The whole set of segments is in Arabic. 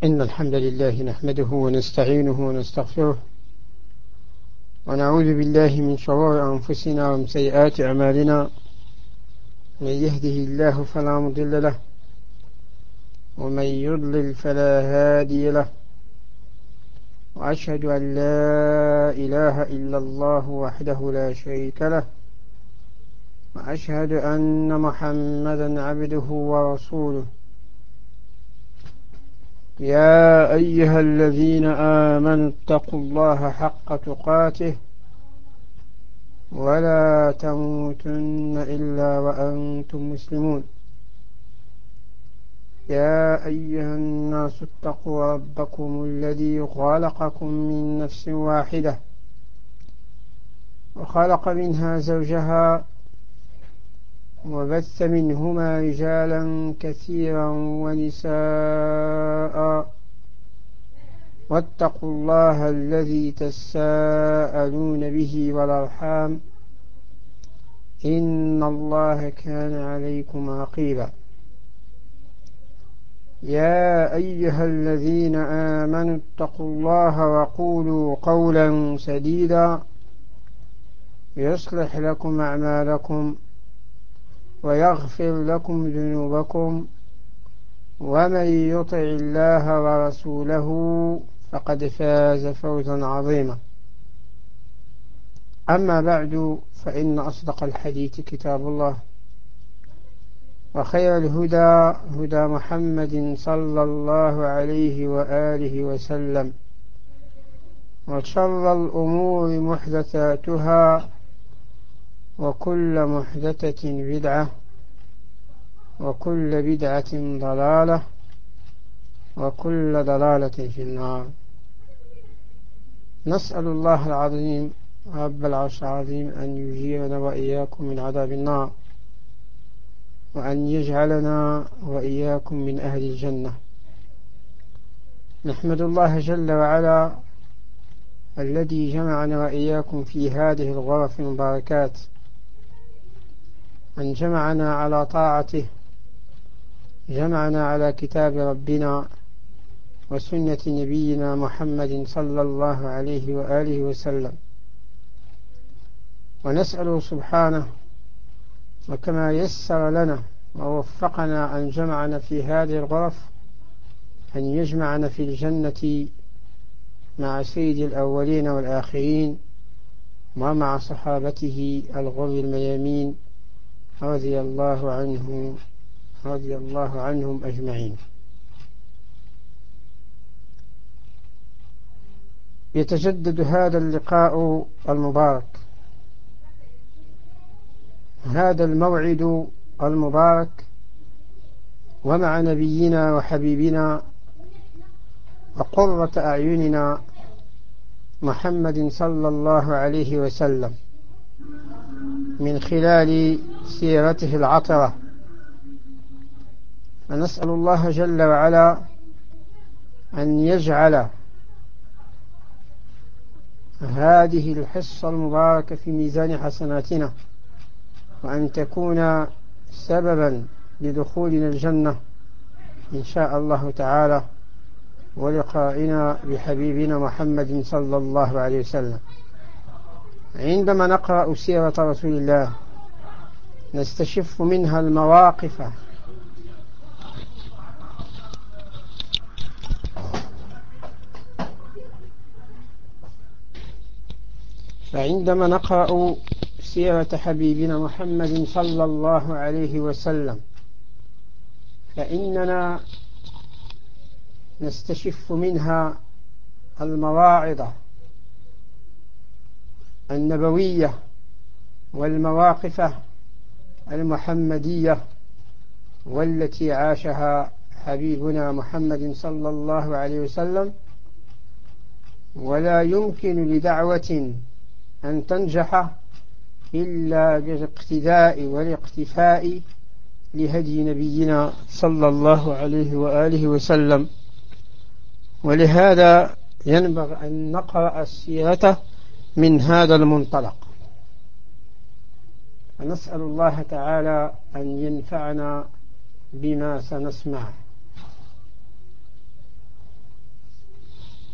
إن الحمد لله نحمده ونستعينه ونستغفره ونعوذ بالله من شرور أنفسنا ومن سيئات أعمالنا. من يهده الله فلا مضل له ومن يضلل فلا هادي له، وأشهد أن لا إله إلا الله وحده لا شريك له، وأشهد أن محمدا عبده ورسوله. يا أيها الذين آمنوا اتقوا الله حق تقاته ولا تموتن إلا وأنتم مسلمون. يا أيها الناس اتقوا ربكم الذي خلقكم من نفس واحدة وخلق منها زوجها وبث منهما رجالا كثيرا ونساء، واتقوا الله الذي تساءلون به والأرحام إن الله كان عليكم رقيبا. يا أيها الذين آمنوا اتقوا الله وقولوا قولا سديدا يصلح لكم أعمالكم ويغفر لكم ذنوبكم، ومن يطع الله ورسوله فقد فاز فوزا عظيما. أما بعد، فإن أصدق الحديث كتاب الله، وخير الهدى هدى محمد صلى الله عليه وآله وسلم، وشر الأمور محدثاتها، وكل محدثة بدعة، وكل بدعة ضلالة، وكل ضلالة في النار. نسأل الله العظيم رب العرش العظيم أن يجيرنا وإياكم من عذاب النار، وأن يجعلنا وإياكم من أهل الجنة. نحمد الله جل وعلا الذي جمعنا وإياكم في هذه الغرف المباركات، أن جمعنا على طاعته، جمعنا على كتاب ربنا وسنة نبينا محمد صلى الله عليه وآله وسلم. ونسأله سبحانه، وكما يسر لنا ووفقنا أن جمعنا في هذه الغرف، أن يجمعنا في الجنة مع سيد الأولين والآخرين ومع صحابته الغر الميامين رضي الله عنهم أجمعين. يتجدد هذا اللقاء المبارك، هذا الموعد المبارك، ومع نبينا وحبيبنا وقرة أعيننا محمد صلى الله عليه وسلم، من خلال سيرته العطرة. فنسأل الله جل وعلا أن يجعل هذه الحصة المباركة في ميزان حسناتنا، وأن تكون سببا لدخولنا الجنة إن شاء الله تعالى، ولقائنا بحبيبنا محمد صلى الله عليه وسلم. عندما نقرأ سيرة رسول الله نستشف منها المواقف فعندما نقرأ سيرة حبيبنا محمد صلى الله عليه وسلم فإننا نستشف منها المواعظ النبوية والمواقف المحمدية، والتي عاشها حبيبنا محمد صلى الله عليه وسلم. ولا يمكن لدعوة أن تنجح إلا بالاقتداء والاقتفاء لهدي نبينا صلى الله عليه وآله وسلم. ولهذا ينبغي أن نقرأ السيرة من هذا المنطلق. فنسأل الله تعالى أن ينفعنا بما سنسمع.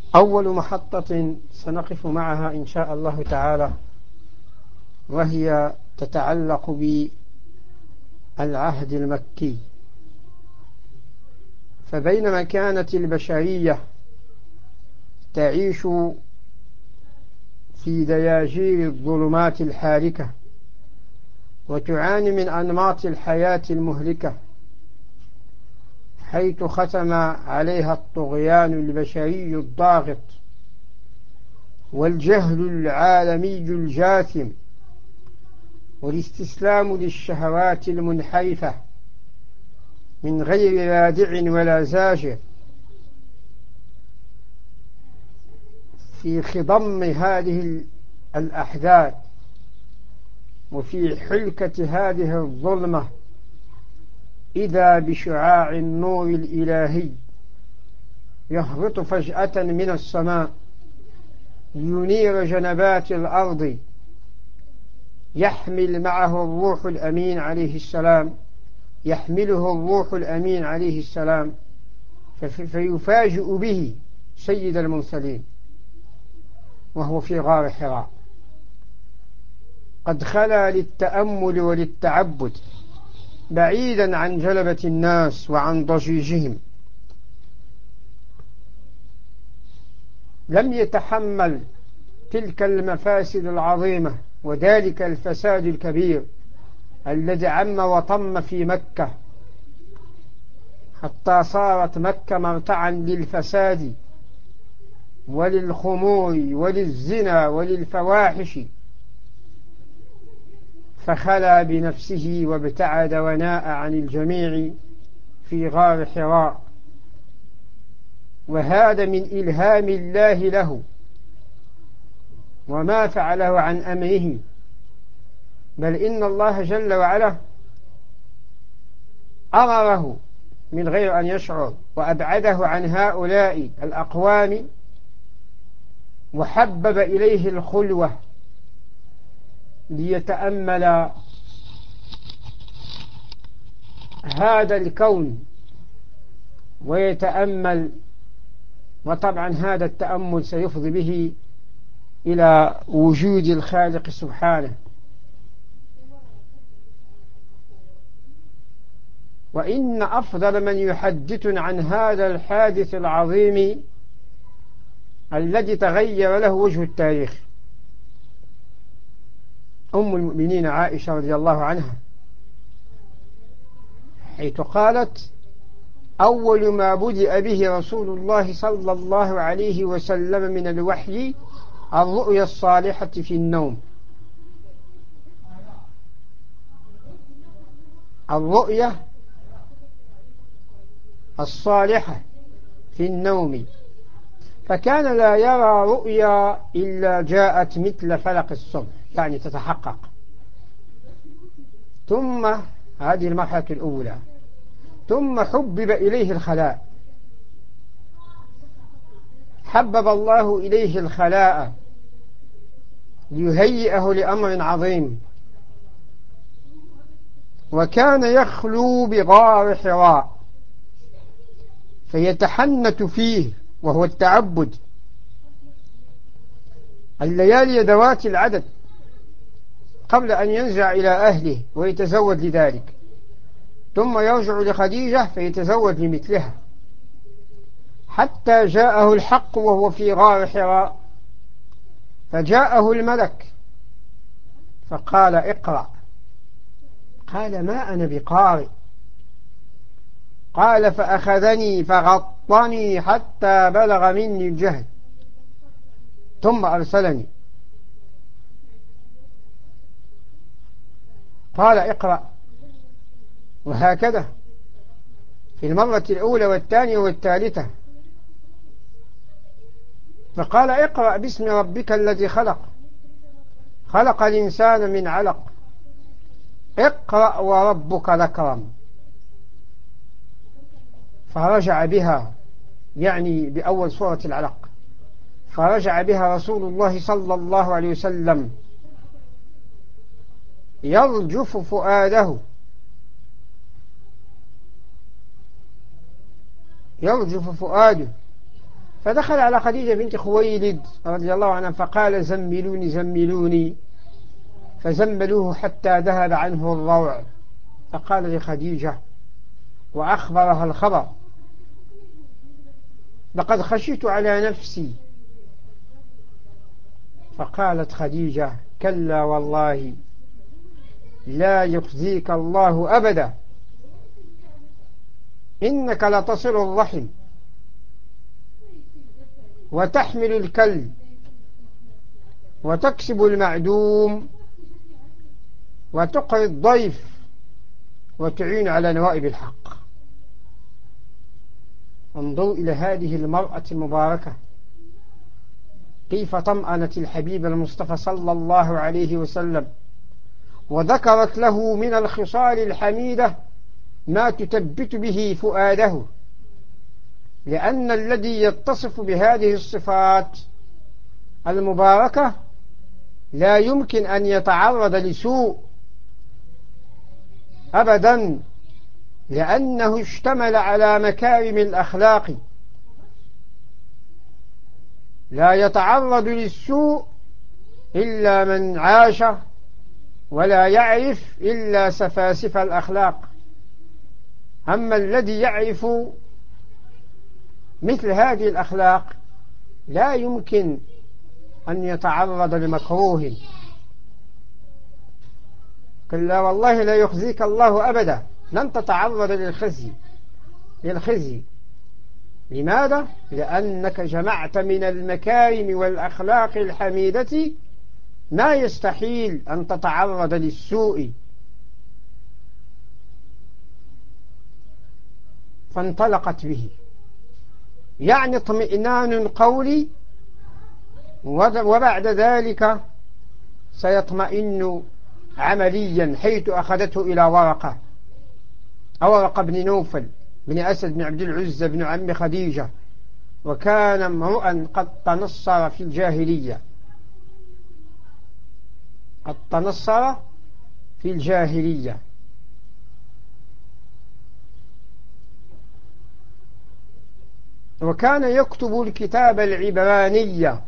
أول محطة سنقف معها إن شاء الله تعالى وهي تتعلق بالعهد المكي. فبينما كانت البشرية تعيش في دياجير الظلمات الحاركة وتعاني من أنماط الحياة المهلكة، حيث ختم عليها الطغيان البشري الضاغط والجهل العالمي الجاثم والاستسلام للشهوات المنحرفة من غير رادع ولا زاجر. في خضم هذه الأحداث وفي حلكة هذه الظلمة إذا بشعاع النور الإلهي يهبط فجأة من السماء لينير جنبات الأرض، يحمله الروح الأمين عليه السلام فيفاجئ به سيد المرسلين وهو في غار حراء قد خلا للتأمل وللتعبد بعيدا عن جلبة الناس وعن ضجيجهم. لم يتحمل تلك المفاسد العظيمة وذلك الفساد الكبير الذي عم وطم في مكة، حتى صارت مكة مرتعا للفساد وللخمور وللزنا وللفواحش، فخلى بنفسه وابتعد وناء عن الجميع في غار حراء. وهذا من إلهام الله له وما فعله عن أمره، بل إن الله جل وعلا أمره من غير أن يشعر وأبعده عن هؤلاء الأقوام وحبب إليه الخلوة ليتأمل هذا الكون ويتأمل، وطبعا هذا التأمل سيفضي به إلى وجود الخالق سبحانه. وإن أفضل من يحدثنا عن هذا الحادث العظيم الذي تغير له وجه التاريخ أم المؤمنين عائشة رضي الله عنها، حيث قالت: أول ما بدأ به رسول الله صلى الله عليه وسلم من الوحي الرؤيا الصالحة في النوم. الرؤيا الصالحة في النوم، فكان لا يرى رؤيا إلا جاءت مثل فلق الصبح، يعني تتحقق. ثم هذه المرحلة الأولى، ثم حبب إليه الخلاء، حبب الله إليه الخلاء ليهيئه لأمر عظيم، وكان يخلو بغار حراء فيتحنت فيه وهو التعبد الليالي ذوات العدد قبل أن ينزع إلى أهله ويتزود لذلك، ثم يرجع لخديجة فيتزود لمثلها، حتى جاءه الحق وهو في غار حراء، فجاءه الملك فقال: اقرأ. قال: ما أنا بقارئ. قال: فأخذني فغطني حتى بلغ مني الجهد ثم أرسلني. قال: اقرأ. وهكذا في المرة الأولى والثانية والثالثة، فقال: اقرأ باسم ربك الذي خلق، خلق الإنسان من علق، اقرأ وربك الأكرم. فرجع بها، يعني بأول سورة العلق، فرجع بها رسول الله صلى الله عليه وسلم يرجف فؤاده، فدخل على خديجة بنت خويلد رضي الله عنها فقال زملوني زملوني، فزملوه حتى ذهب عنه الروع. فقال لخديجة وأخبرها الخبر: لقد خشيت على نفسي. فقالت خديجة: كلا والله لا يخزيك الله أبدا، إنك لتصل الرحم وتحمل الكل وتكسب المعدوم وتقري الضيف وتعين على نوائب الحق. انظروا إلى هذه المرأة المباركة كيف طمأنت الحبيب المصطفى صلى الله عليه وسلم، وذكرت له من الخصال الحميدة ما تثبت به فؤاده، لأن الذي يتصف بهذه الصفات المباركة لا يمكن أن يتعرض لسوء أبدا، لأنه اشتمل على مكارم الأخلاق. لا يتعرض للسوء إلا من عاش ولا يعرف إلا سفاسف الأخلاق. أما الذي يعرف مثل هذه الأخلاق لا يمكن أن يتعرض لمكروه. كلا والله لا يخزيك الله أبدا، لن تتعرض للخزي. لماذا؟ لأنك جمعت من المكارم والأخلاق الحميدة ما يستحيل أن تتعرض للسوء. فانطلقت به، يعني اطمئنان قولي، وبعد ذلك سيطمئن عمليا، حيث أخذته إلى ورقة بن نوفل بن أسد بن عبد العزى بن عم خديجة، وكان امرؤا قد تنصر في الجاهلية. وكان يكتب الكتاب العبرانية،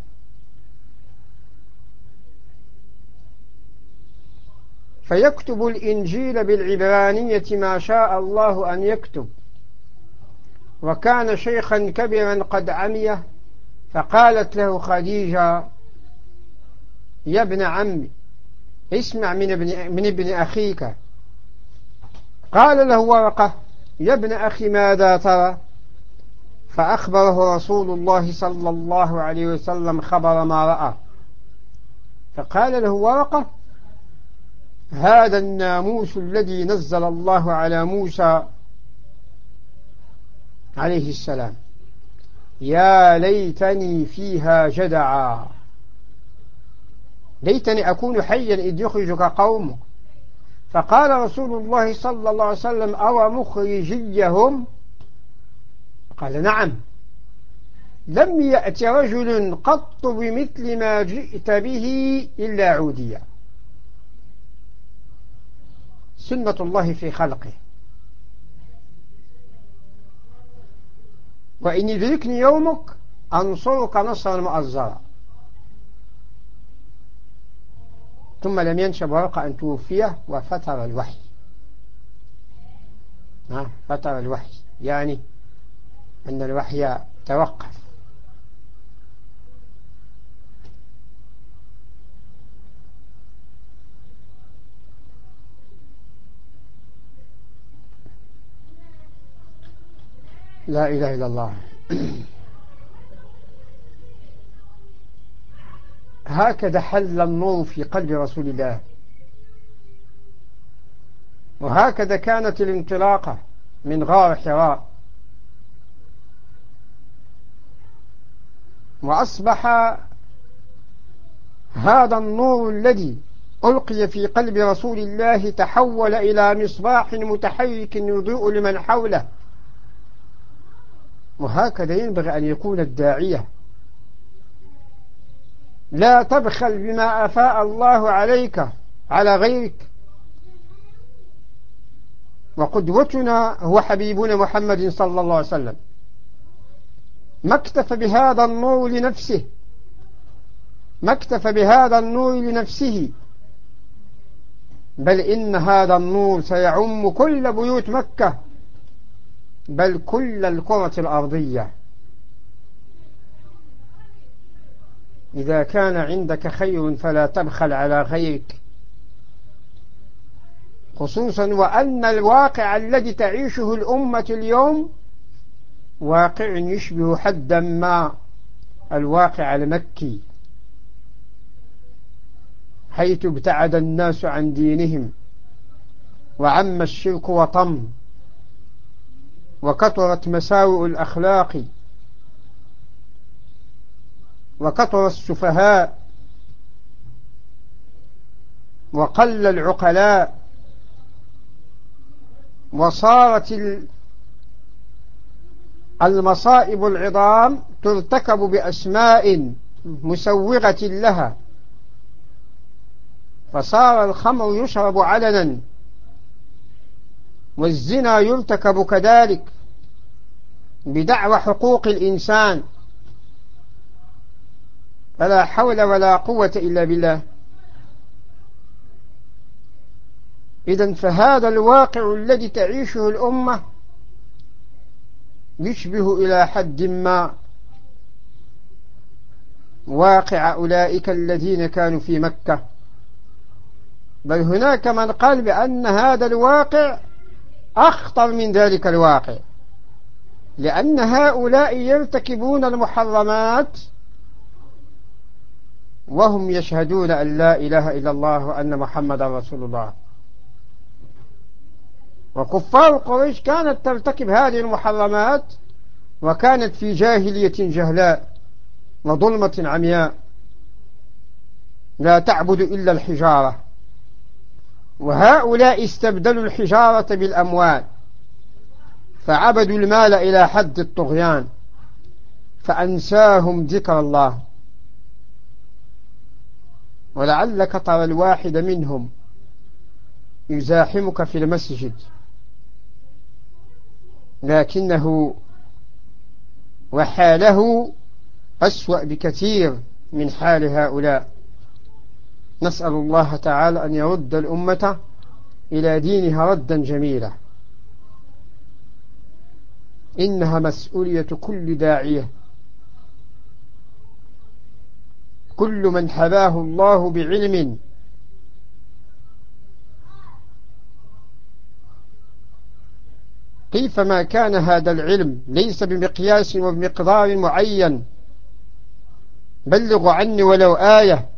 فيكتب الإنجيل بالعبرانية ما شاء الله أن يكتب. وكان شيخا كبيرا قد عمي، فقالت له خديجة: يا ابن عمي اسمع من ابن أخيك. قال له ورقة: يا ابن أخي ماذا ترى؟ فأخبره رسول الله صلى الله عليه وسلم خبر ما رأى. فقال له ورقة: هذا الناموس الذي نزل الله على موسى عليه السلام، يا ليتني فيها جدعا، ليتني أكون حيا إذ يخرجك قومك. فقال رسول الله صلى الله عليه وسلم: أو مخرجيهم؟ قال: نعم، لم يأت رجل قط بمثل ما جئت به إلا عوديا. سنة الله في خلقه. وإن يدركني يومك أنصرك نصرا مؤزرا. ثم لم ينشب ورقة أن توفيه وفتر الوحي. فتر الوحي يعني أن الوحي توقف. لا إله إلا الله. هكذا حل النور في قلب رسول الله، وهكذا كانت الانطلاقة من غار حراء. وأصبح هذا النور الذي ألقي في قلب رسول الله تحول إلى مصباح متحرك يضيء لمن حوله. وهكذا ينبغي أن يكون الداعية. لا تبخل بما أفاء الله عليك على غيرك. وقدوتنا هو حبيبنا محمد صلى الله عليه وسلم. ما اكتفى بهذا النور لنفسه، ما اكتفى بهذا النور لنفسه، بل إن هذا النور سيعم كل بيوت مكة، بل كل الكرة الأرضية. إذا كان عندك خير فلا تبخل على غيرك، خصوصا وأن الواقع الذي تعيشه الأمة اليوم واقع يشبه حدا ما الواقع المكي، حيث ابتعد الناس عن دينهم، وعم الشرك وطم، وكثرت مساوئ الأخلاق، وكثر السفهاء، وقل العقلاء، وصارت المصائب العظام ترتكب بأسماء مسوغة لها، فصار الخمر يشرب علنا، والزنا يرتكب كذلك بدعوى حقوق الإنسان، فلا حول ولا قوة إلا بالله. إذن فهذا الواقع الذي تعيشه الأمة يشبه إلى حد ما واقع أولئك الذين كانوا في مكة، بل هناك من قال بأن هذا الواقع أخطر من ذلك الواقع، لأن هؤلاء يرتكبون المحرمات وهم يشهدون أن لا إله إلا الله وأن محمد رسول الله. وكفار قريش كانت ترتكب هذه المحرمات وكانت في جاهلية جهلاء وظلمة عمياء لا تعبد إلا الحجارة، وهؤلاء استبدلوا الحجارة بالأموال، فعبدوا المال إلى حد الطغيان، فأنساهم ذكر الله. ولعلك ترى الواحد منهم يزاحمك في المسجد لكنه وحاله أسوأ بكثير من حال هؤلاء. نسأل الله تعالى أن يرد الأمة إلى دينها ردا جميلا. إنها مسؤولية كل داعية، كل من حباه الله بعلم كيفما كان هذا العلم ليس بمقياس وبمقدار معين. بلغوا عني ولو آية،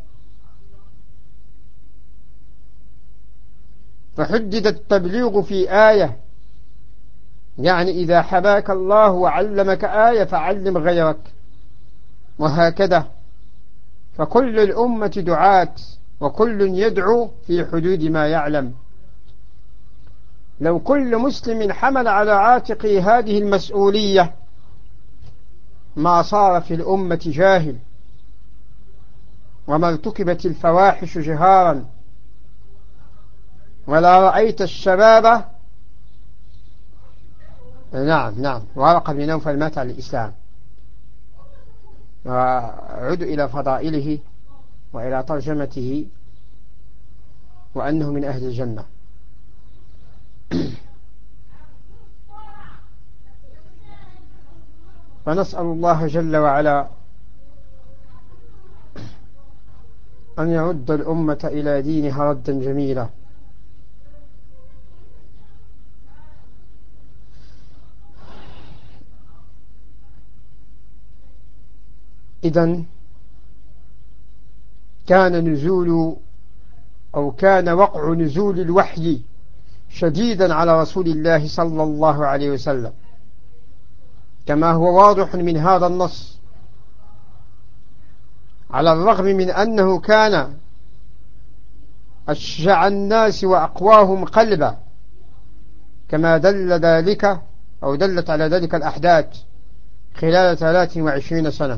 فحدد التبليغ في آية، يعني إذا حباك الله وعلمك آية فعلم غيرك، وهكذا. فكل الأمة دعاة، وكل يدعو في حدود ما يعلم. لو كل مسلم حمل على عاتقه هذه المسؤولية ما صار في الأمة جاهل، وما ارتكبت الفواحش جهارا، ولا رأيت الشباب نعم ورقة بن نوفل مات على الإسلام، وعد إلى فضائله وإلى ترجمته وأنه من أهل الجنة. فنسأل الله جل وعلا أن يرد الأمة إلى دينها ردا جميلا. إذن كان وقع نزول الوحي شديدا على رسول الله صلى الله عليه وسلم، كما هو واضح من هذا النص، على الرغم من أنه كان أشجع الناس وأقواهم قلبا، كما دلت على ذلك الأحداث خلال 23 سنة.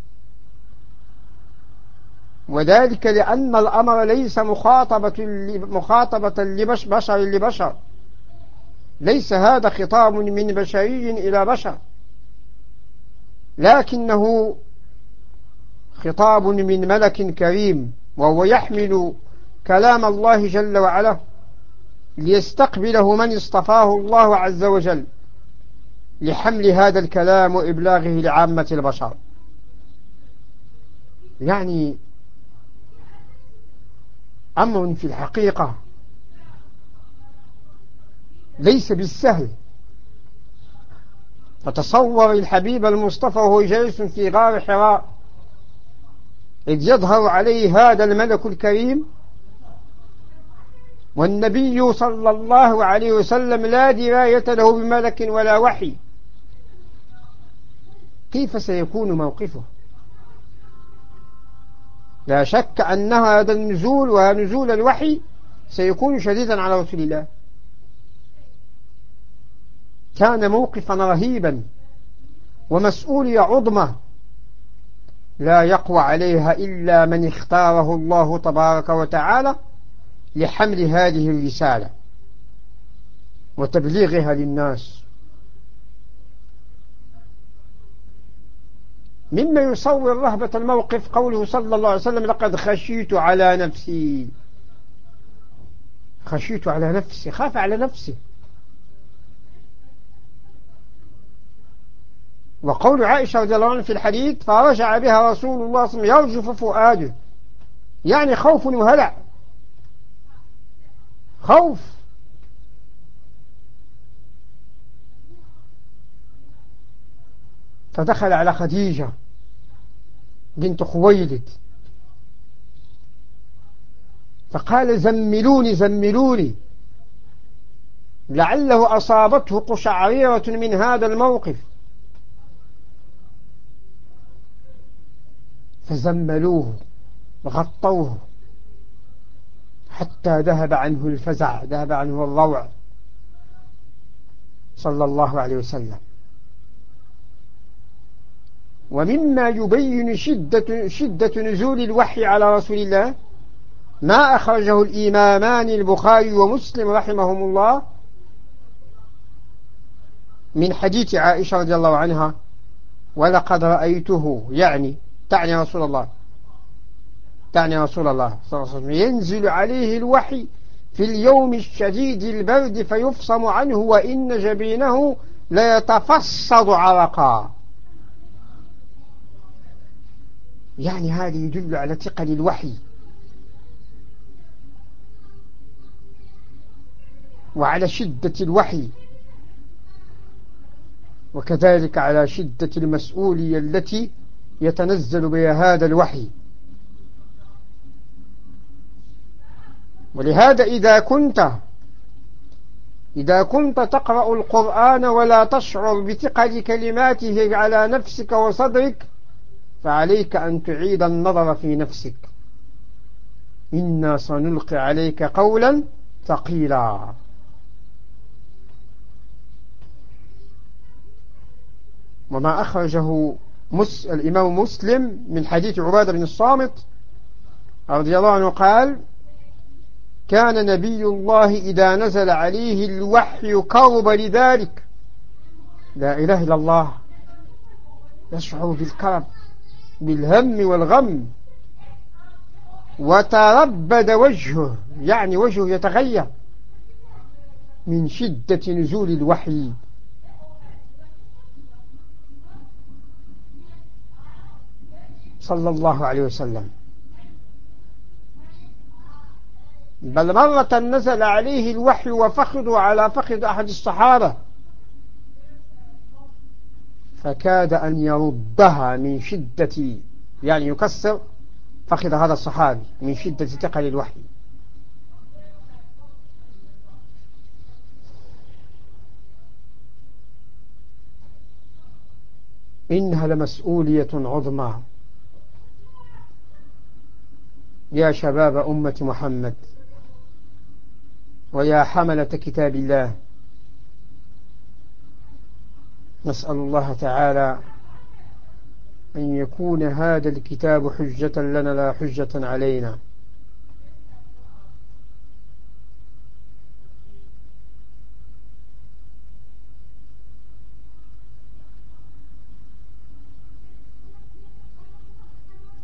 وذلك لأن الأمر ليس مخاطبة بشر لبشر، ليس هذا خطاب من بشري إلى بشر، لكنه خطاب من ملك كريم، وهو يحمل كلام الله جل وعلا ليستقبله من اصطفاه الله عز وجل لحمل هذا الكلام وإبلاغه لعامة البشر. يعني أمر في الحقيقة ليس بالسهل. فتصور الحبيب المصطفى وهو جالس في غار حراء إذ يظهر عليه هذا الملك الكريم، والنبي صلى الله عليه وسلم لا دراية له بملك ولا وحي، كيف سيكون موقفه؟ لا شك أن هذا النزول ونزول الوحي سيكون شديدا على رسول الله. كان موقفا رهيبا ومسؤولية عظمى لا يقوى عليها إلا من اختاره الله تبارك وتعالى لحمل هذه الرسالة وتبليغها للناس. مما يصور رهبة الموقف قوله صلى الله عليه وسلم: لقد خشيت على نفسي. خشيت على نفسي، خاف على نفسه. وقول عائشة رضي الله عنها في الحديث: فرجع بها رسول الله صلى الله عليه وسلم يرجف فؤاده، يعني خوف وهلع، خوف. فدخل على خديجة بنت خويلد فقال: زملوني زملوني، لعله أصابته قشعريرة من هذا الموقف. فزملوه وغطوه حتى ذهب عنه الفزع، ذهب عنه الروع صلى الله عليه وسلم. ومما يبين شدة نزول الوحي على رسول الله ما أخرجه الإمامان البخاري ومسلم رحمهم الله من حديث عائشة رضي الله عنها: ولقد رأيته، تعني رسول الله صلى الله عليه وسلم، ينزل عليه الوحي في اليوم الشديد البرد فيفصم عنه وإن جبينه ليتفصد عرقا. يعني هذا يدل على ثقل الوحي وعلى شدة الوحي، وكذلك على شدة المسؤولية التي يتنزل بها هذا الوحي. ولهذا إذا كنت تقرأ القرآن ولا تشعر بثقل كلماته على نفسك وصدرك، فعليك أن تعيد النظر في نفسك. إنا سنلقي عليك قولا ثقيلا. وما أخرجه الإمام مسلم من حديث عبادة بن الصامت رضي الله عنه قال: كان نبي الله إذا نزل عليه الوحي كرب لذلك. لا إله إلا الله، يشعر بالكرب بالهم والغم، وتربد وجهه، يعني وجهه يتغير من شدة نزول الوحي. صلى الله عليه وسلم. بل مرة نزل عليه الوحي وفخذ على فخذ أحد الصحابة فكاد أن يردها من شدة، يعني يكسر فخذ هذا الصحابي من شدة ثقل الوحي. إنها لمسؤولية عظمى يا شباب أمة محمد ويا حملة كتاب الله. نسأل الله تعالى أن يكون هذا الكتاب حجة لنا لا حجة علينا.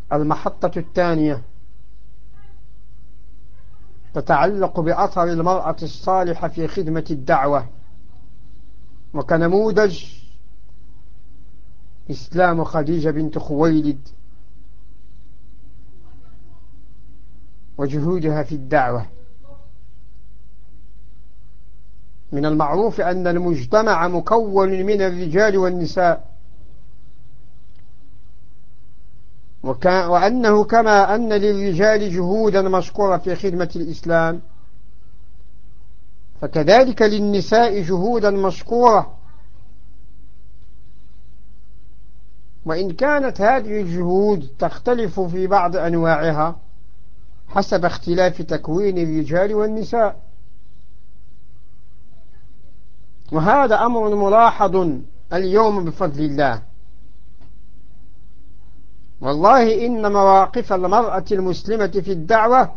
المحطة الثانية تتعلق بأثر المرأة الصالحة في خدمة الدعوة، وكنموذج إسلام خديجة بنت خويلد وجهودها في الدعوة. من المعروف أن المجتمع مكون من الرجال والنساء، وأنه كما أن للرجال جهودا مشكورة في خدمة الإسلام، فكذلك للنساء جهودا مشكورة، وإن كانت هذه الجهود تختلف في بعض أنواعها حسب اختلاف تكوين الرجال والنساء. وهذا أمر ملاحظ اليوم بفضل الله. والله إن مواقف المرأة المسلمة في الدعوة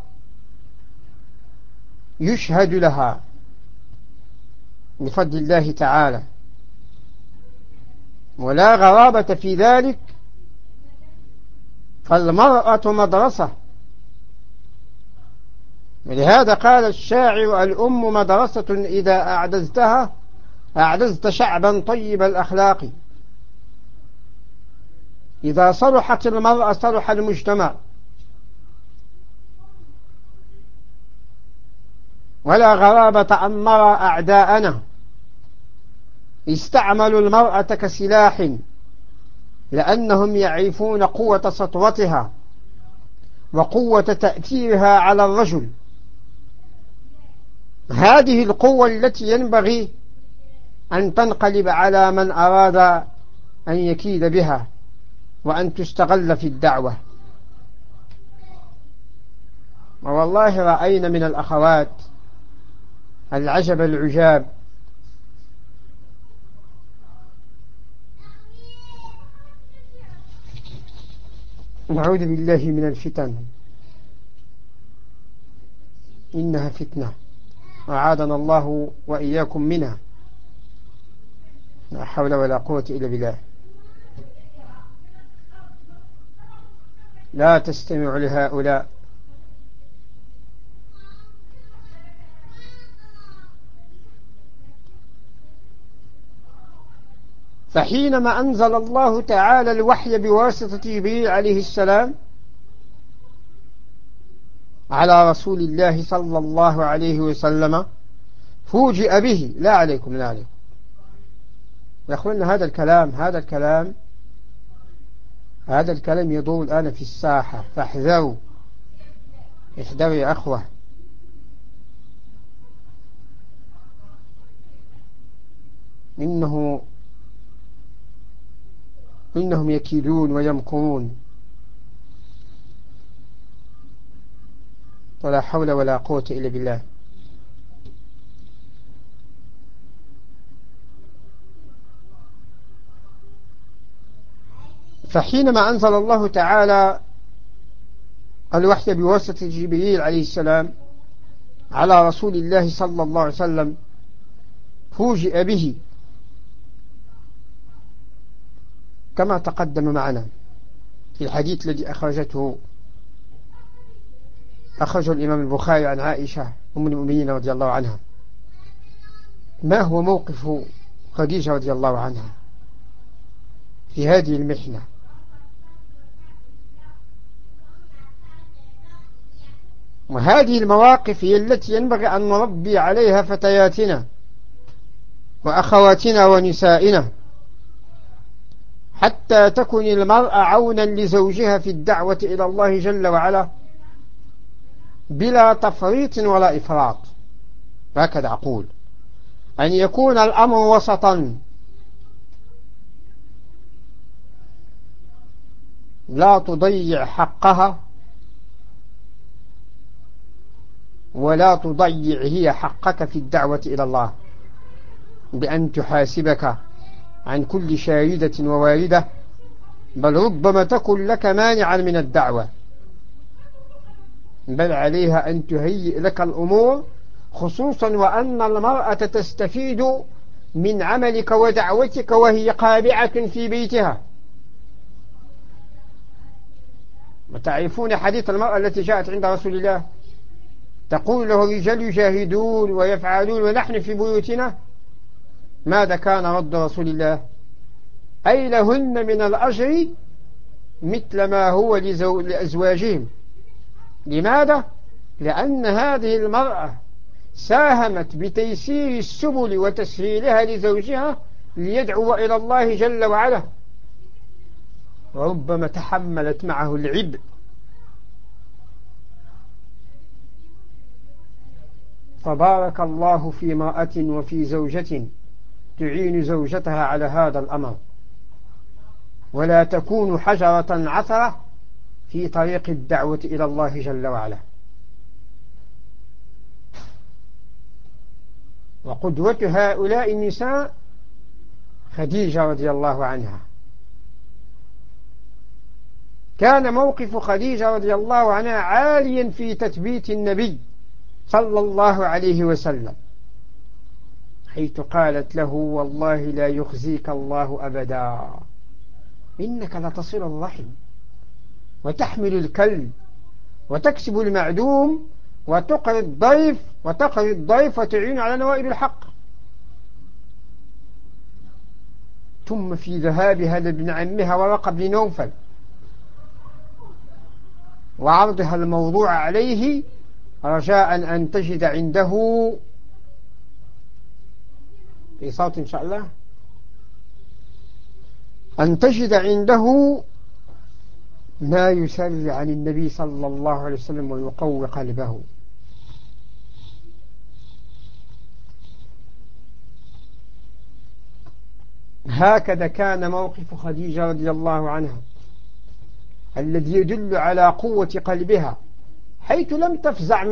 يشهد لها بفضل الله تعالى، ولا غرابة في ذلك، فالمرأة مدرسة. ولهذا قال الشاعر: الأم مدرسة إذا أعدزتها أعدزت شعبا طيب الأخلاق. إذا صلحت المرأة صلح المجتمع، ولا غرابة أن نرى أعداءنا استعملوا المرأة كسلاح، لأنهم يعرفون قوة سطوتها وقوة تأثيرها على الرجل. هذه القوة التي ينبغي أن تنقلب على من أراد أن يكيد بها وأن تستغل في الدعوة. والله رأينا من الأخوات العجب العجاب. نعوذ بالله من الفتن، إنها فتنة، أعاذنا الله وإياكم منها. لا حول ولا قوة إلا بالله. لا تستمع لهؤلاء. فحينما أنزل الله تعالى الوحي بواسطة جبريل عليه السلام على رسول الله صلى الله عليه وسلم فوجئ به. لا عليكم لا عليكم يا أخوانا، هذا الكلام يدور الآن في الساحة، فاحذروا، احذروا يا أخوة. إنهم يكيدون ويمكرون، ولا حول ولا قوة إلا بالله. فحينما أنزل الله تعالى الوحي بواسطة جبريل عليه السلام على رسول الله صلى الله عليه وسلم فوجئ به كما تقدم معنا في الحديث الذي أخرجه الإمام البخاري عن عائشة أم المؤمنين رضي الله عنها. ما هو موقف خديجة رضي الله عنها في هذه المحنة؟ وهذه المواقف هي التي ينبغي أن نربي عليها فتياتنا وأخواتنا ونسائنا، حتى تكون المرأة عونا لزوجها في الدعوة إلى الله جل وعلا بلا تفريط ولا إفراط. هكذا أقول، أن يكون الأمر وسطا، لا تضيع حقها ولا تضيع هي حقك في الدعوة إلى الله، بأن تحاسبك عن كل شاردة وواردة، بل ربما تكن لك مانعا من الدعوة، بل عليها أن تهيئ لك الأمور، خصوصا وأن المرأة تستفيد من عملك ودعوتك وهي قابعة في بيتها. وتعرفون حديث المرأة التي جاءت عند رسول الله تقول له الرجال يجاهدون ويفعلون ونحن في بيوتنا. ماذا كان رد رسول الله؟ أي لهن من الأجر مثل ما هو لأزواجهم. لماذا؟ لأن هذه المرأة ساهمت بتيسير السبل وتسهيلها لزوجها ليدعو إلى الله جل وعلا، وربما تحملت معه العبء. فبارك الله في امرأة وفي زوجة تعين زوجتها على هذا الأمر، ولا تكون حجرة عثرة في طريق الدعوة إلى الله جل وعلا. وقدوة هؤلاء النساء خديجة رضي الله عنها. كان موقف خديجة رضي الله عنها عاليا في تثبيت النبي صلى الله عليه وسلم، حيث قالت له: والله لا يخزيك الله أبدا، إنك لتصل الرحم وتحمل الكلب وتكسب المعدوم وتقري الضيف وتعين على نوائب الحق. ثم في ذهابها لابن عمها ورقة بن نوفل وعرضها الموضوع عليه رجاء أن تجد عنده في صوت إن شاء الله، أن تجد عنده ما يسر عن النبي صلى الله عليه وسلم ويقوي قلبه. هكذا كان موقف خديجة رضي الله عنها الذي يدل على قوة قلبها، حيث لم تفزع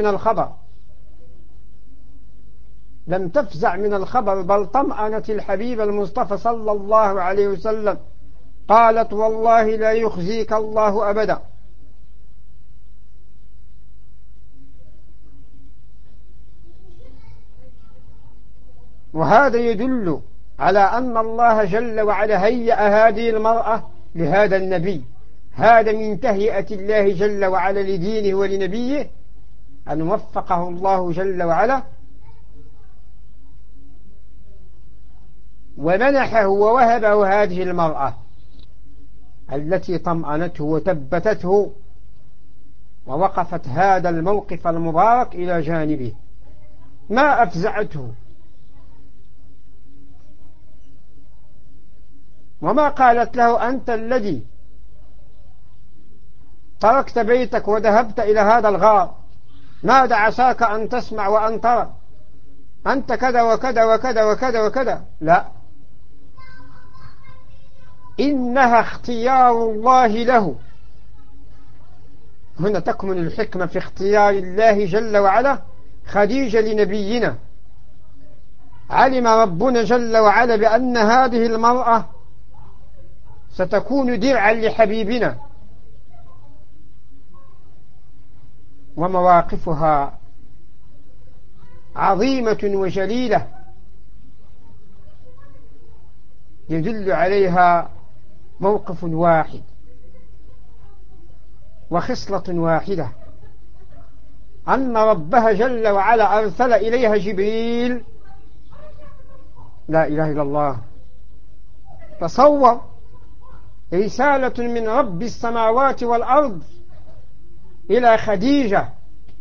من الخبر بل طمأنت الحبيب المصطفى صلى الله عليه وسلم. قالت: والله لا يخزيك الله أبدا. وهذا يدل على أن الله جل وعلا هيأ هذه المرأة لهذا النبي. هذا من تهيئة الله جل وعلا لدينه ولنبيه، أن وفقه الله جل وعلا ومنحه ووهبه هذه المرأة التي طمأنته وثبتته ووقفت هذا الموقف المبارك إلى جانبه، ما أفزعته وما قالت له: أنت الذي تركت بيتك وذهبت إلى هذا الغار، ماذا عساك أن تسمع وأن ترى، أنت كذا وكذا وكذا وكذا وكذا. لا، إنها اختيار الله له. هنا تكمن الحكمة في اختيار الله جل وعلا خديجة لنبينا. علم ربنا جل وعلا بأن هذه المرأة ستكون درعا لحبيبنا، ومواقفها عظيمة وجليلة يدل عليها موقف واحد وخصلة واحدة، أن ربها جل وعلا أرسل إليها جبريل. لا إله إلا الله. تصور رسالة من رب السماوات والأرض إلى خديجة.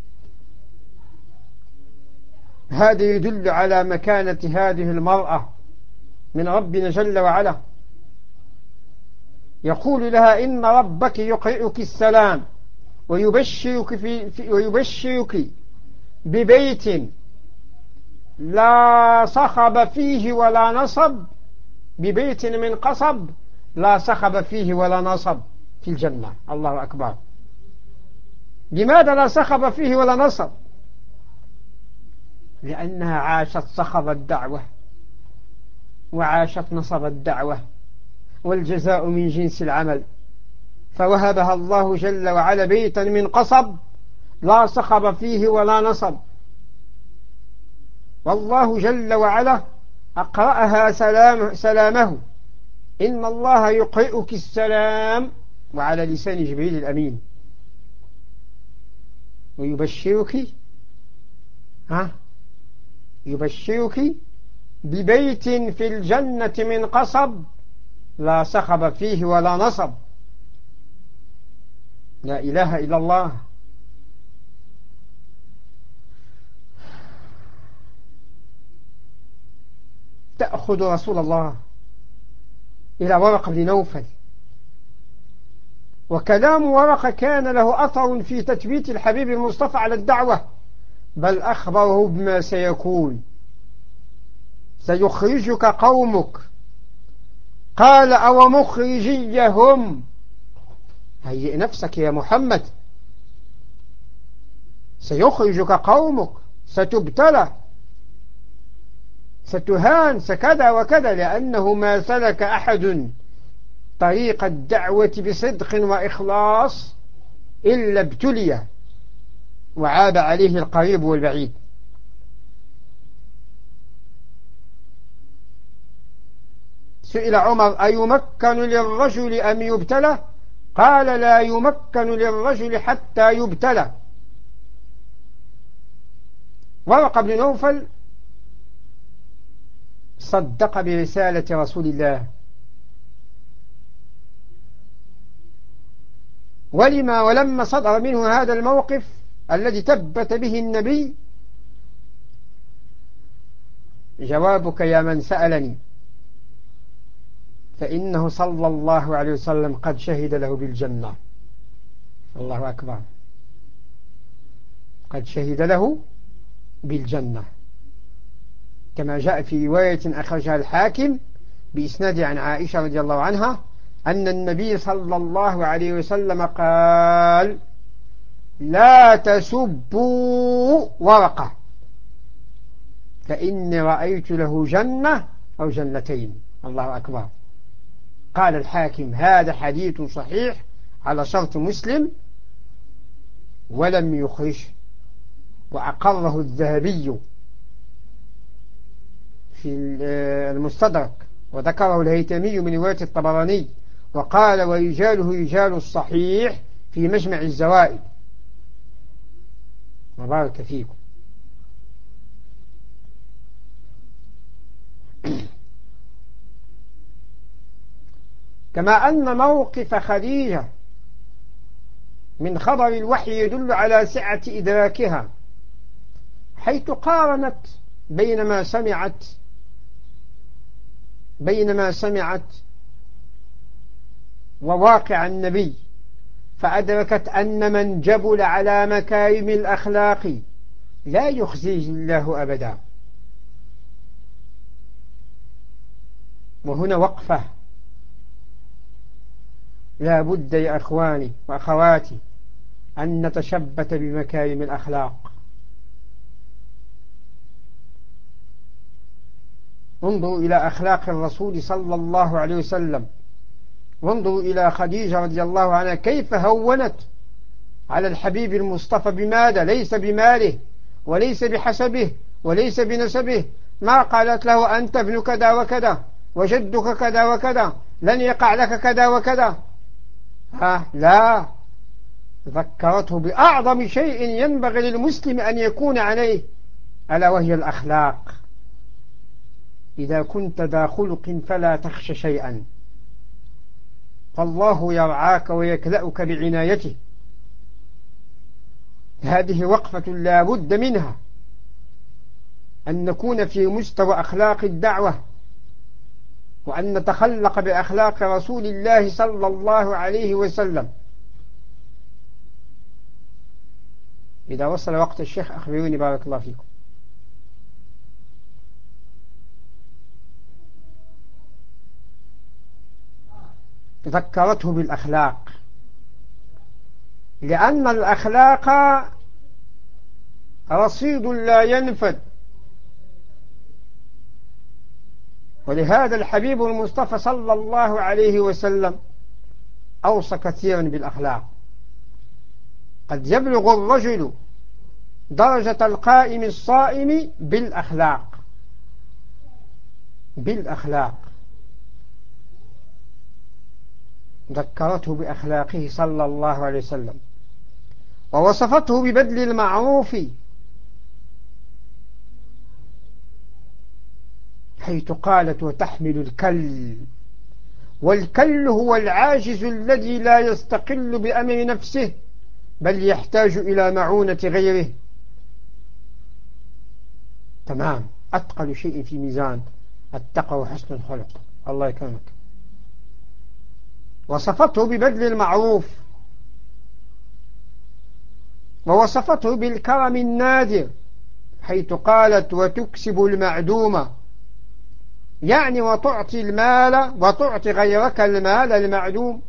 هذا يدل على مكانة هذه المرأة من ربنا جل وعلا. يقول لها: إن ربك يقرئك السلام ويبشرك ببيت لا صخب فيه ولا نصب، ببيت من قصب لا صخب فيه ولا نصب في الجنة. الله أكبر. لماذا لا صخب فيه ولا نصب؟ لأنها عاشت صخب الدعوة وعاشت نصب الدعوة، والجزاء من جنس العمل. فوهبها الله جل وعلا بيتا من قصب لا صخب فيه ولا نصب. والله جل وعلا أقرأها سلامه: إن الله يقرئك السلام، وعلى لسان جبريل الأمين ويبشرك يبشرك ببيت في الجنة من قصب لا صخب فيه ولا نصب. لا إله إلا الله. تأخذ رسول الله إلى ورقة بن نوفل، وكلام ورقة كان له أثر في تثبيت الحبيب المصطفى على الدعوة، بل أخبره بما سيكون: سيخرجك قومك. قال: أو مخرجيهم؟ هيئ نفسك يا محمد، سيخرجك قومك، ستبتلى، ستهان، سكذا وكذا، لأنه ما سلك أحد طريق الدعوة بصدق وإخلاص إلا ابتلي وعاب عليه القريب والبعيد. سئل عمر: أيمكن للرجل أم يبتلى؟ قال: لا يمكن للرجل حتى يبتلى. ورقة بن نوفل صدق برسالة رسول الله. ولما صدر منه هذا الموقف الذي ثبت به النبي: جوابك يا من سألني، فإنه صلى الله عليه وسلم قد شهد له بالجنة. الله أكبر، قد شهد له بالجنة، كما جاء في رواية أخرجها الحاكم بإسناد عن عائشة رضي الله عنها أن النبي صلى الله عليه وسلم قال: لا تسبوا ورقة فإني رأيت له جنة أو جنتين. الله أكبر. قال الحاكم: هذا حديث صحيح على شرط مسلم، ولم يخرج، وأقره الذهبي في المستدرك، وذكره الهيثمي من رواية الطبراني، وقال: ورجاله رجال الصحيح في مجمع الزوائد. وبارك فيكم. كما أن موقف خديجة من خبر الوحي يدل على سعة إدراكها، حيث قارنت بينما سمعت وواقع النبي، فأدركت أن من جبل على مكارم الأخلاق لا يخزيه الله أبدا. وهنا وقفة لا بد يا أخواني وأخواتي أن نتشبت بمكارم الأخلاق. انظروا إلى أخلاق الرسول صلى الله عليه وسلم، وانظروا إلى خديجة رضي الله عنها كيف هونت على الحبيب المصطفى. بماذا؟ ليس بماله، وليس بحسبه، وليس بنسبه. ما قالت له: أنت ابن كذا وكذا، وجدك كذا وكذا، لن يقع لك كذا وكذا. لا، ذكرته بأعظم شيء ينبغي للمسلم أن يكون عليه، ألا وهي الأخلاق. إذا كنت ذا خلق فلا تخش شيئا، فالله يرعاك ويكلأك بعنايته. هذه وقفة لا بد منها، أن نكون في مستوى أخلاق الدعوة، وأن نتخلق بأخلاق رسول الله صلى الله عليه وسلم. إذا وصل وقت الشيخ أخبروني، بارك الله فيكم. ذكرته بالأخلاق، لأن الأخلاق رصيد لا ينفد، ولهذا الحبيب المصطفى صلى الله عليه وسلم أوصى كثيرا بالأخلاق. قد يبلغ الرجل درجة القائم الصائم بالأخلاق. ذكرته بأخلاقه صلى الله عليه وسلم. ووصفته ببذل المعروف حيث قالت وتحمل الكل، والكل هو العاجز الذي لا يستقل بأمر نفسه بل يحتاج إلى معونة غيره. تمام، أثقل شيء في ميزان التقوى وحسن الخلق. الله يكرمك. وصفته ببذل المعروف، ووصفته بالكرم النادر حيث قالت وتكسب المعدومة، يعني وتعطي المال وتعطي غيرك المال المعدوم.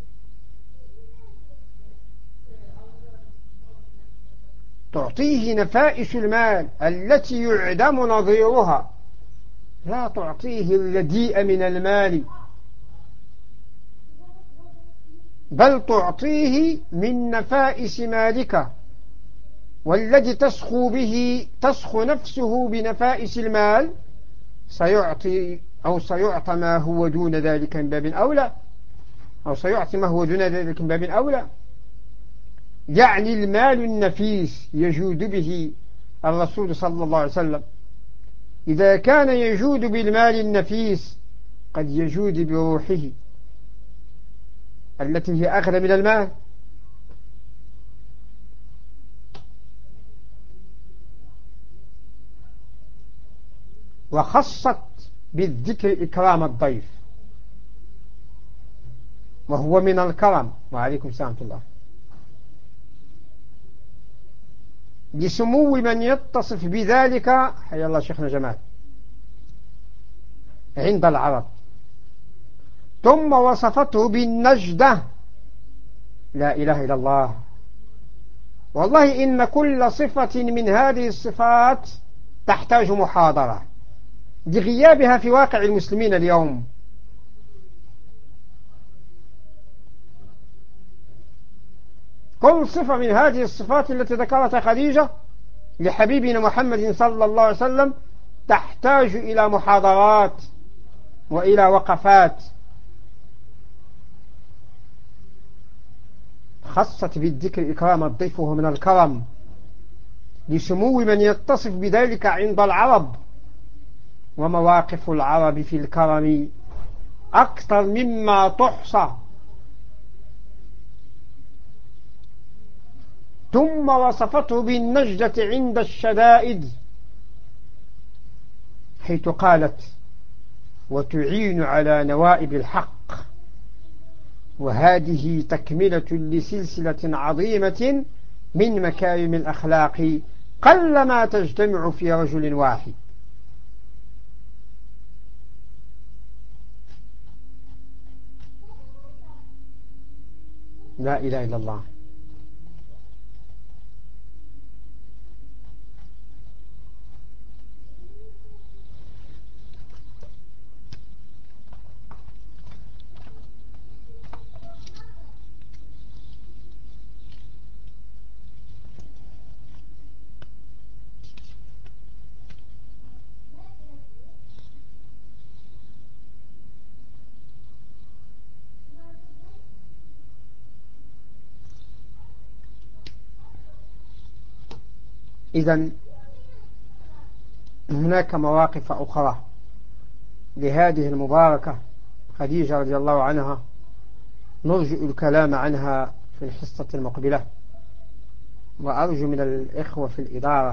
تعطيه نفائس المال التي يعدم نظيرها، لا تعطيه الرديء من المال، بل تعطيه من نفائس مالك، والذي تسخو به تسخو نفسه بنفائس المال سيعطي أو سيعطى ما هو دون ذلك من باب أولى، أو سيعطي ما هو دون ذلك من باب أولى. يعني المال النفيس يجود به الرسول صلى الله عليه وسلم، إذا كان يجود بالمال النفيس قد يجود بروحه التي هي أغلى من المال. وخصت بالذكر إكرام الضيف، وهو من الكرم. وعليكم السلام ورحمة الله. لسمو من يتصف بذلك، حيا الله شيخنا جمال، عند العرب. ثم وصفته بالنجدة. لا إله إلا الله. والله إن كل صفة من هذه الصفات تحتاج محاضرة لغيابها في واقع المسلمين اليوم. كل صفة من هذه الصفات التي ذكرتها خديجة لحبيبنا محمد صلى الله عليه وسلم تحتاج إلى محاضرات وإلى وقفات. خصت بالذكر إكرام الضيف وهو من الكرم، لسمو من يتصف بذلك عند العرب. ومواقف العرب في الكرم أكثر مما تحصى. ثم وصفته بالنجدة عند الشدائد حيث قالت وتعين على نوائب الحق، وهذه تكملة لسلسلة عظيمة من مكارم الأخلاق قلما تجتمع في رجل واحد. لا إله إلا الله. إذن هناك مواقف أخرى لهذه المباركة خديجة رضي الله عنها نرجئ الكلام عنها في الحصة المقبلة. وأرجو من الإخوة في الإدارة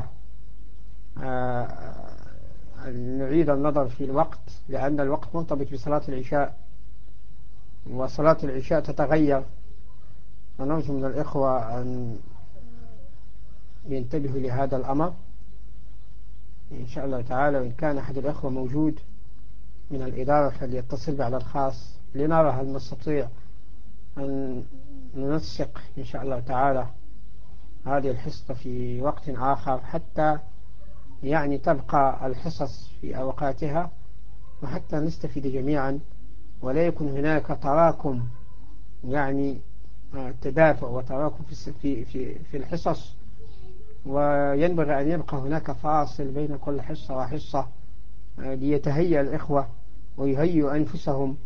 أن نعيد النظر في الوقت، لأن الوقت مرتبط بصلاة العشاء، وصلاة العشاء تتغير. ونرجو من الإخوة أن ينتبهوا لهذا الأمر إن شاء الله تعالى. وإن كان أحد الإخوة موجود من الإدارة فليتصل بي على الخاص لنرى هل نستطيع أن ننسق إن شاء الله تعالى هذه الحصة في وقت آخر، حتى يعني تبقى الحصص في أوقاتها، وحتى نستفيد جميعا ولا يكون هناك تراكم، يعني تدافع وتراكم في الحصص. وينبغي أن يبقى هناك فاصل بين كل حصة وحصة ليتهيأ الإخوة ويهيئوا أنفسهم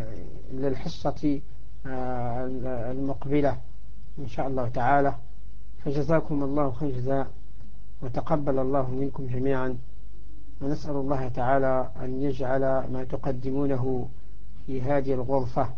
للحصة المقبلة إن شاء الله تعالى. فجزاكم الله خير جزاء، وتقبل الله منكم جميعا. ونسأل الله تعالى أن يجعل ما تقدمونه في هذه الغرفة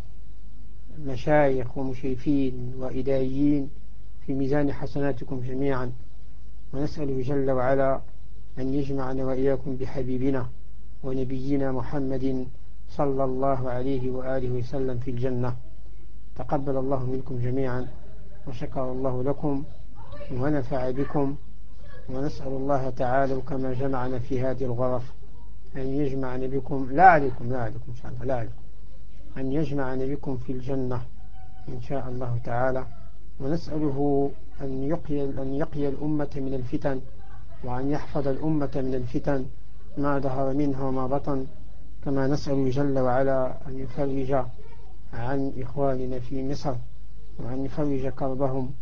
مشايخ ومشرفين وإداريين في ميزان حسناتكم جميعا، ونسأله جل وعلا أن يجمعنا وإياكم بحبيبنا ونبينا محمد صلى الله عليه وآله وسلم في الجنة. تقبل الله منكم جميعا، وشكر الله لكم ونفع بكم. ونسأل الله تعالى كما جمعنا في هذه الغرف أن يجمعنا بكم، لا عليكم إن شاء الله، لا عليكم، أن يجمعنا بكم في الجنة إن شاء الله تعالى. ونسأله أن يقي الأمة من الفتن، وأن يحفظ الأمة من الفتن ما ظهر منها وما بطن، كما نسأل جل وعلا أن يفرج عن إخواننا في مصر، وأن يفرج كربهم،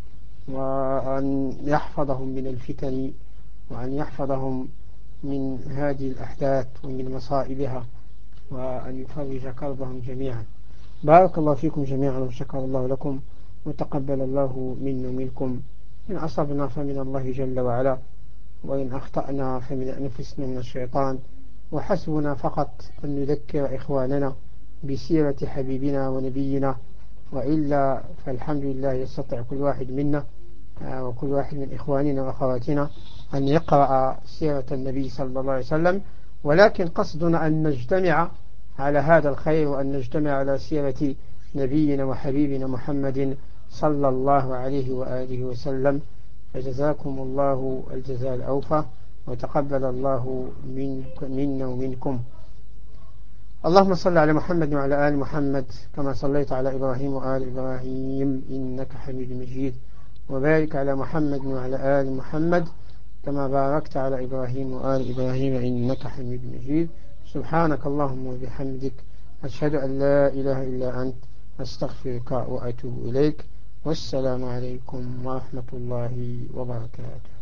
وأن يحفظهم من الفتن، وأن يحفظهم من هذه الأحداث ومن مصائبها، وأن يفرج كربهم جميعا. بارك الله فيكم جميعا، وشكر الله لكم، وتقبل الله منا ومنكم. إن أصبنا فمن الله جل وعلا، وإن أخطأنا فمن أنفسنا من الشيطان. وحسبنا فقط أن نذكر إخواننا بسيرة حبيبنا ونبينا، وإلا فالحمد لله يستطيع كل واحد منا وكل واحد من إخواننا وأخواتنا أن يقرأ سيرة النبي صلى الله عليه وسلم. ولكن قصدنا أن نجتمع على هذا الخير، وأن نجتمع على سيرة نبينا وحبيبنا محمد صلى الله عليه وآله وسلم. فجزاكم الله الجزاء الأوفى، وتقبل الله منا ومنكم. اللهم صل على محمد وعلى آل محمد كما صليت على إبراهيم وآل إبراهيم إنك حميد مجيد، وبارك على محمد وعلى آل محمد كما باركت على إبراهيم وآل إبراهيم إنك حميد مجيد. سبحانك اللهم وبحمدك، أشهد أن لا إله إلا أنت، أستغفرك وأتوب إليك. والسلام عليكم ورحمة الله وبركاته.